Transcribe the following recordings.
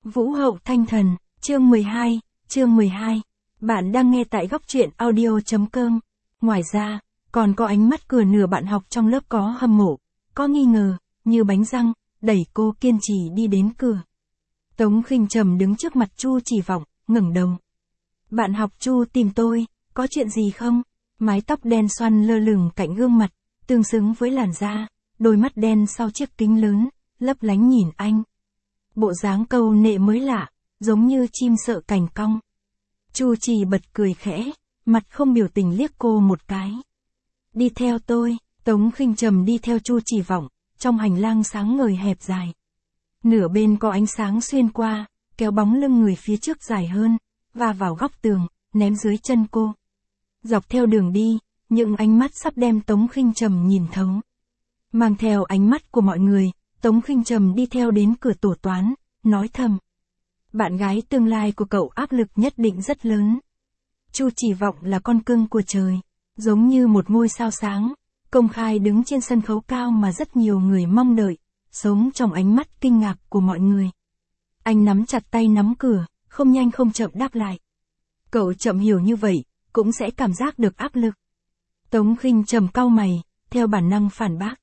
Vũ hậu thanh thần, chương 12. Bạn đang nghe tại góc truyện audio.com. Ngoài ra, còn có ánh mắt cửa nửa bạn học trong lớp có hâm mộ, có nghi ngờ, như bánh răng, đẩy cô kiên trì đi đến cửa. Tống Khinh Trầm đứng trước mặt Chu Chỉ Vọng, ngẩng đầu. Bạn học Chu tìm tôi, có chuyện gì không? Mái tóc đen xoăn lơ lửng cạnh gương mặt, tương xứng với làn da, đôi mắt đen sau chiếc kính lớn, lấp lánh nhìn anh. Bộ dáng câu nệ mới lạ, giống như chim sợ cành cong. Chu Chỉ bật cười khẽ, mặt không biểu tình liếc cô một cái. Đi theo tôi, Tống Khinh Trầm đi theo Chu Chỉ Vọng, trong hành lang sáng ngời hẹp dài. Nửa bên có ánh sáng xuyên qua, kéo bóng lưng người phía trước dài hơn, và vào góc tường, ném dưới chân cô. Dọc theo đường đi, những ánh mắt sắp đem Tống Khinh Trầm nhìn thấu. Mang theo ánh mắt của mọi người, Tống Khinh Trầm đi theo đến cửa tổ toán, nói thầm. Bạn gái tương lai của cậu áp lực nhất định rất lớn. Chu Chỉ Vọng là con cưng của trời, giống như một ngôi sao sáng, công khai đứng trên sân khấu cao mà rất nhiều người mong đợi, sống trong ánh mắt kinh ngạc của mọi người. Anh nắm chặt tay nắm cửa, không nhanh không chậm đáp lại. Cậu chậm hiểu như vậy, cũng sẽ cảm giác được áp lực. Tống Khinh Trầm cau mày, theo bản năng phản bác.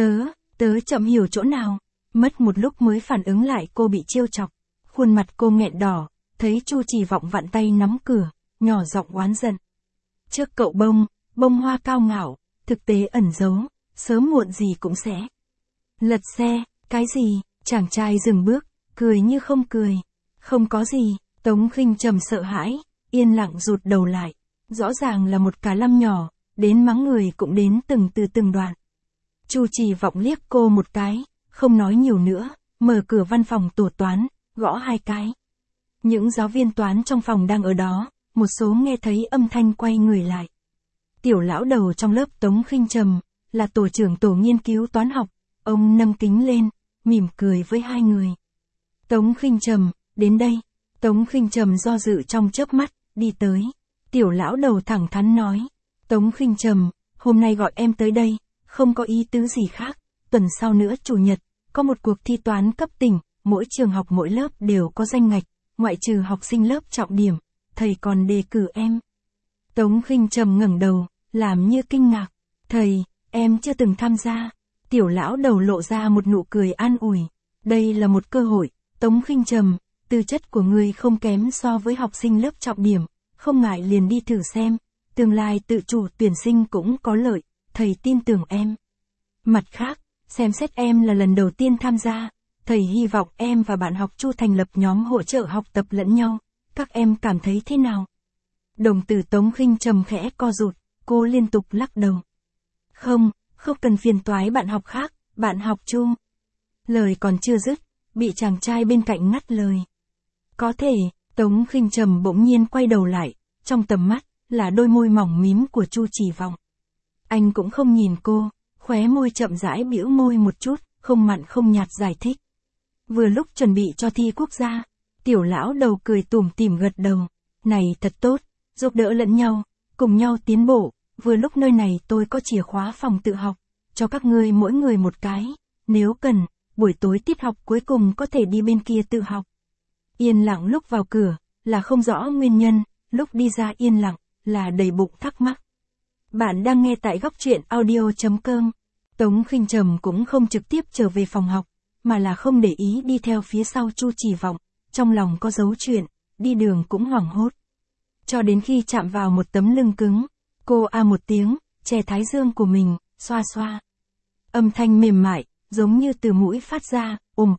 Tớ chậm hiểu chỗ nào? Mất một lúc mới phản ứng lại cô bị trêu chọc. Khuôn mặt cô nghẹn đỏ, thấy Chu Chỉ Vọng vặn tay nắm cửa, nhỏ giọng oán giận. Trước cậu bông hoa cao ngạo, thực tế ẩn giấu, sớm muộn gì cũng sẽ. Lật xe, cái gì? Chàng trai dừng bước, cười như không cười. Không có gì, Tống Khinh Trầm sợ hãi, yên lặng rụt đầu lại. Rõ ràng là một cả lăm nhỏ, đến mắng người cũng đến từng đoạn. Chu Chỉ Vọng liếc cô một cái, không nói nhiều nữa, mở cửa văn phòng tổ toán, gõ 2 cái. Những giáo viên toán trong phòng đang ở đó, một số nghe thấy âm thanh quay người lại. Tiểu lão đầu trong lớp Tống Khinh Trầm, là tổ trưởng tổ nghiên cứu toán học, ông nâng kính lên, mỉm cười với 2 người. Tống Khinh Trầm, đến đây. Tống Khinh Trầm do dự trong chớp mắt, đi tới. Tiểu lão đầu thẳng thắn nói. Tống Khinh Trầm, hôm nay gọi em tới đây, không có ý tứ gì khác. Tuần sau nữa chủ nhật, có một cuộc thi toán cấp tỉnh, mỗi trường học mỗi lớp đều có danh ngạch, ngoại trừ học sinh lớp trọng điểm, thầy còn đề cử em. Tống Khinh Trầm ngẩng đầu, làm như kinh ngạc. Thầy, em chưa từng tham gia. Tiểu lão đầu lộ ra một nụ cười an ủi. Đây là một cơ hội, Tống Khinh Trầm, tư chất của người không kém so với học sinh lớp trọng điểm, không ngại liền đi thử xem, tương lai tự chủ tuyển sinh cũng có lợi, thầy tin tưởng em. Mặt khác, xem xét em là lần đầu tiên tham gia, thầy hy vọng em và bạn học Chu thành lập nhóm hỗ trợ học tập lẫn nhau, các em cảm thấy thế nào? Đồng tử Tống Khinh Trầm khẽ co rụt, cô liên tục lắc đầu. Không cần phiền toái bạn học khác, bạn học Chu. Lời còn chưa dứt, bị chàng trai bên cạnh ngắt lời. Có thể, Tống Khinh Trầm bỗng nhiên quay đầu lại, trong tầm mắt, là đôi môi mỏng mím của Chu Chỉ Vọng. Anh cũng không nhìn cô, khóe môi chậm rãi bĩu môi một chút, không mặn không nhạt giải thích. Vừa lúc chuẩn bị cho thi quốc gia, tiểu lão đầu cười tủm tỉm gật đầu. Này thật tốt, giúp đỡ lẫn nhau, cùng nhau tiến bộ, vừa lúc nơi này tôi có chìa khóa phòng tự học, cho các ngươi mỗi người một cái, nếu cần, buổi tối tiết học cuối cùng có thể đi bên kia tự học. Yên lặng lúc vào cửa, là không rõ nguyên nhân, lúc đi ra yên lặng, là đầy bụng thắc mắc. Bạn đang nghe tại góc truyện audio.com. Tống Khinh Trầm cũng không trực tiếp trở về phòng học, mà là không để ý đi theo phía sau Chu Chỉ Vọng, trong lòng có dấu chuyện, đi đường cũng hoảng hốt. Cho đến khi chạm vào một tấm lưng cứng, cô a một tiếng, che thái dương của mình, xoa xoa. Âm thanh mềm mại, giống như từ mũi phát ra, ồm.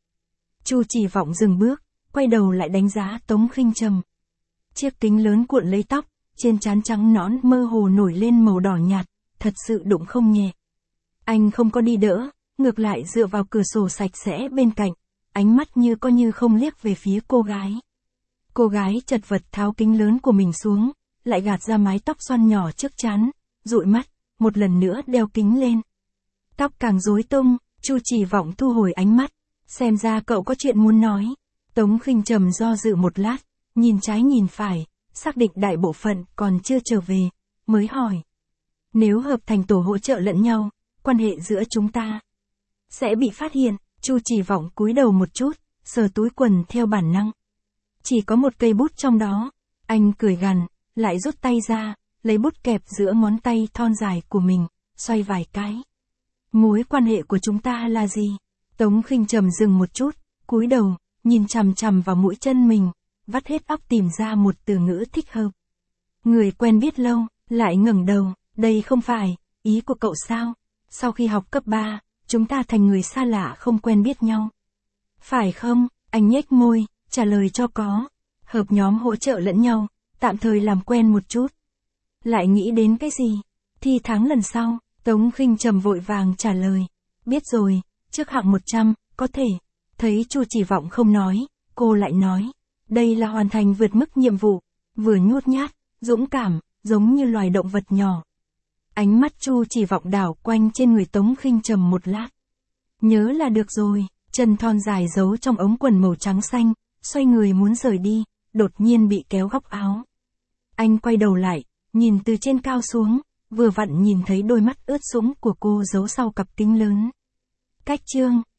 Chu Chỉ Vọng dừng bước, quay đầu lại đánh giá Tống Khinh Trầm. Chiếc kính lớn cuộn lấy tóc, trên trán trắng nõn mơ hồ nổi lên màu đỏ nhạt, thật sự đụng không nhẹ. Anh không có đi đỡ, ngược lại dựa vào cửa sổ sạch sẽ bên cạnh, ánh mắt như có như không liếc về phía cô gái. Cô gái chật vật tháo kính lớn của mình xuống, lại gạt ra mái tóc xoăn nhỏ trước trán, dụi mắt, một lần nữa đeo kính lên. Tóc càng rối tung, Chu Chỉ Vọng thu hồi ánh mắt, xem ra cậu có chuyện muốn nói. Tống Khinh Trầm do dự một lát, nhìn trái nhìn phải, xác định đại bộ phận còn chưa trở về, mới hỏi. Nếu hợp thành tổ hỗ trợ lẫn nhau, quan hệ giữa chúng ta sẽ bị phát hiện. Chu Chỉ Vọng cúi đầu một chút, sờ túi quần theo bản năng. Chỉ có một cây bút trong đó. Anh cười gằn, lại rút tay ra, lấy bút kẹp giữa ngón tay thon dài của mình, xoay vài cái. Mối quan hệ của chúng ta là gì? Tống Khinh Trầm dừng một chút, cúi đầu, nhìn chằm chằm vào mũi chân mình, vắt hết óc tìm ra một từ ngữ thích hợp. Người quen biết lâu, lại ngẩng đầu, đây không phải ý của cậu sao? Sau khi học cấp 3, chúng ta thành người xa lạ không quen biết nhau. Phải không? Anh nhếch môi, trả lời cho có. Hợp nhóm hỗ trợ lẫn nhau, tạm thời làm quen một chút. Lại nghĩ đến cái gì? Thi tháng lần sau, Tống Khinh Trầm vội vàng trả lời. Biết rồi, trước hạng 100, có thể. Thấy Chu Chỉ Vọng không nói, cô lại nói. Đây là hoàn thành vượt mức nhiệm vụ, vừa nhút nhát, dũng cảm, giống như loài động vật nhỏ. Ánh mắt Chu Chỉ Vọng đảo quanh trên người Tống Khinh Trầm một lát. Nhớ là được rồi, chân thon dài giấu trong ống quần màu trắng xanh, xoay người muốn rời đi, đột nhiên bị kéo góc áo. Anh quay đầu lại, nhìn từ trên cao xuống, vừa vặn nhìn thấy đôi mắt ướt sũng của cô giấu sau cặp kính lớn. Cách chương